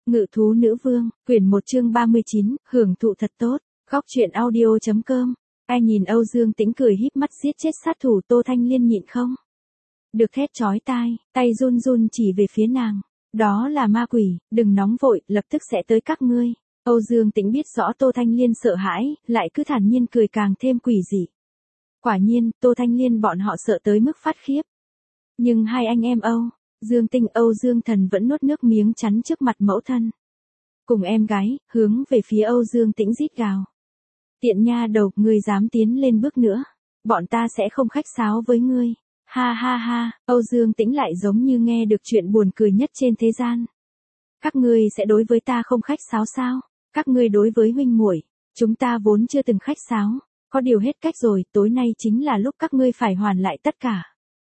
Ngự thú nữ vương, quyển 1 chương 39, hưởng thụ thật tốt, góc truyện audio.com. Ai nhìn Âu Dương Tĩnh cười híp mắt giết chết sát thủ Tô Thanh Liên nhịn không? Được thét chói tai, tay run run chỉ về phía nàng. Đó là ma quỷ, đừng nóng vội, lập tức sẽ tới các ngươi. Âu Dương Tĩnh biết rõ Tô Thanh Liên sợ hãi, lại cứ thản nhiên cười càng thêm quỷ dị. Quả nhiên, Tô Thanh Liên bọn họ sợ tới mức phát khiếp. Nhưng hai anh em Âu Dương Tinh Âu Dương Thần vẫn nuốt nước miếng chắn trước mặt mẫu thân. Cùng em gái, hướng về phía Âu Dương Tĩnh rít gào. Tiện nha đầu, ngươi dám tiến lên bước nữa. Bọn ta sẽ không khách sáo với ngươi. Ha ha ha, Âu Dương Tĩnh lại giống như nghe được chuyện buồn cười nhất trên thế gian. Các ngươi sẽ đối với ta không khách sáo sao? Các ngươi đối với huynh muội, chúng ta vốn chưa từng khách sáo. Có điều hết cách rồi, tối nay chính là lúc các ngươi phải hoàn lại tất cả.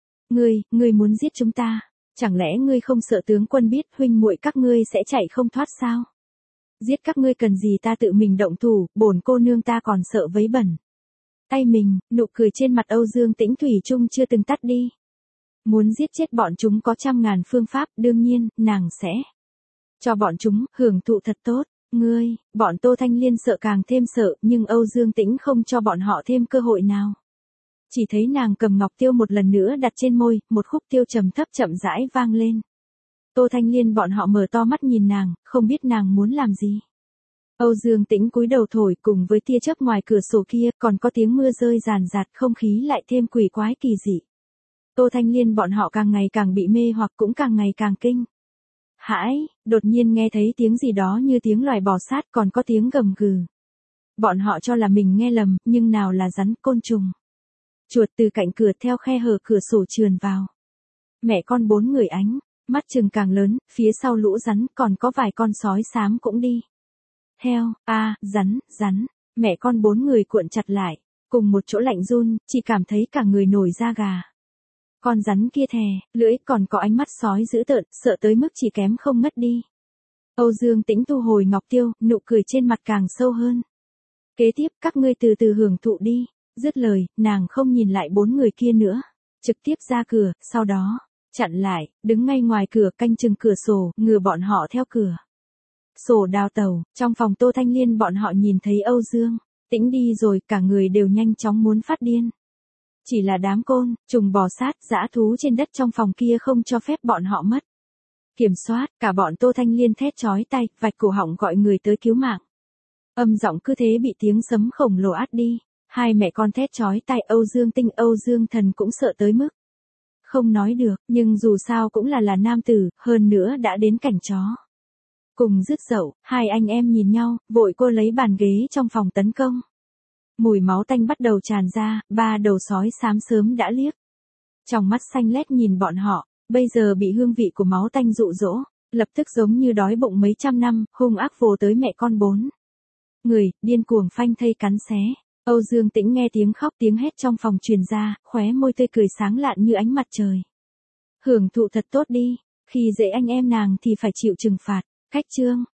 Ngươi muốn giết chúng ta? Chẳng lẽ ngươi không sợ tướng quân biết huynh muội các ngươi sẽ chạy không thoát sao? Giết các ngươi cần gì ta tự mình động thủ, bổn cô nương ta còn sợ vấy bẩn. Tay mình, nụ cười trên mặt Âu Dương Tĩnh thủy chung chưa từng tắt đi. Muốn giết chết bọn chúng có trăm ngàn phương pháp, đương nhiên, nàng sẽ cho bọn chúng hưởng thụ thật tốt. Bọn Tô Thanh Liên sợ càng thêm sợ, nhưng Âu Dương Tĩnh không cho bọn họ thêm cơ hội nào. Chỉ thấy nàng cầm ngọc tiêu một lần nữa đặt trên môi, một khúc tiêu trầm thấp chậm rãi vang lên. Tô Thanh Liên bọn họ mở to mắt nhìn nàng, không biết nàng muốn làm gì. Âu Dương Tĩnh cúi đầu thổi, cùng với tia chớp ngoài cửa sổ kia, còn có tiếng mưa rơi ràn rạt, không khí lại thêm quỷ quái kỳ dị. Tô Thanh Liên bọn họ càng ngày càng bị mê hoặc cũng càng ngày càng kinh hãi, đột nhiên nghe thấy tiếng gì đó như tiếng loài bò sát, còn có tiếng gầm gừ. Bọn họ cho là mình nghe lầm, nhưng nào là rắn, côn trùng. Chuột từ cạnh cửa theo khe hở cửa sổ trườn vào. Mẹ con bốn người ánh mắt chừng càng lớn, phía sau lũ rắn còn có vài con sói xám cũng đi theo. Rắn, mẹ con bốn người cuộn chặt lại, cùng một chỗ lạnh run, chỉ cảm thấy cả người nổi da gà. Con rắn kia thè lưỡi, còn có ánh mắt sói dữ tợn, sợ tới mức chỉ kém không ngất đi. Âu Dương Tĩnh thu hồi ngọc tiêu, nụ cười trên mặt càng sâu hơn. Kế tiếp, các ngươi từ từ hưởng thụ đi. Dứt lời, nàng không nhìn lại bốn người kia nữa, trực tiếp ra cửa, sau đó chặn lại, đứng ngay ngoài cửa canh chừng cửa sổ, ngừa bọn họ theo cửa sổ đào tẩu. Trong phòng Tô Thanh Liên bọn họ nhìn thấy Âu Dương Tĩnh đi rồi, cả người đều nhanh chóng muốn phát điên. Chỉ là đám côn trùng bò sát, dã thú trên đất trong phòng kia không cho phép bọn họ mất kiểm soát, cả bọn Tô Thanh Liên thét chói tai, vạch cổ họng gọi người tới cứu mạng. Âm giọng cứ thế bị tiếng sấm khổng lồ át đi. Hai mẹ con thét chói tai, Âu Dương Tinh Âu Dương Thần cũng sợ tới mức không nói được, nhưng dù sao cũng là nam tử, hơn nữa đã đến cảnh chó. Cùng dứt dậu, hai anh em nhìn nhau, vội cô lấy bàn ghế trong phòng tấn công. Mùi máu tanh bắt đầu tràn ra, ba đầu sói xám sớm đã liếc trong mắt xanh lét nhìn bọn họ, bây giờ bị hương vị của máu tanh dụ dỗ, lập tức giống như đói bụng mấy trăm năm, hung ác vồ tới mẹ con bốn người, điên cuồng phanh thây cắn xé. Âu Dương Tĩnh nghe tiếng khóc tiếng hét trong phòng truyền ra, khóe môi tươi cười sáng lạn như ánh mặt trời. Hưởng thụ thật tốt đi, khi dễ anh em nàng thì phải chịu trừng phạt. Khách chương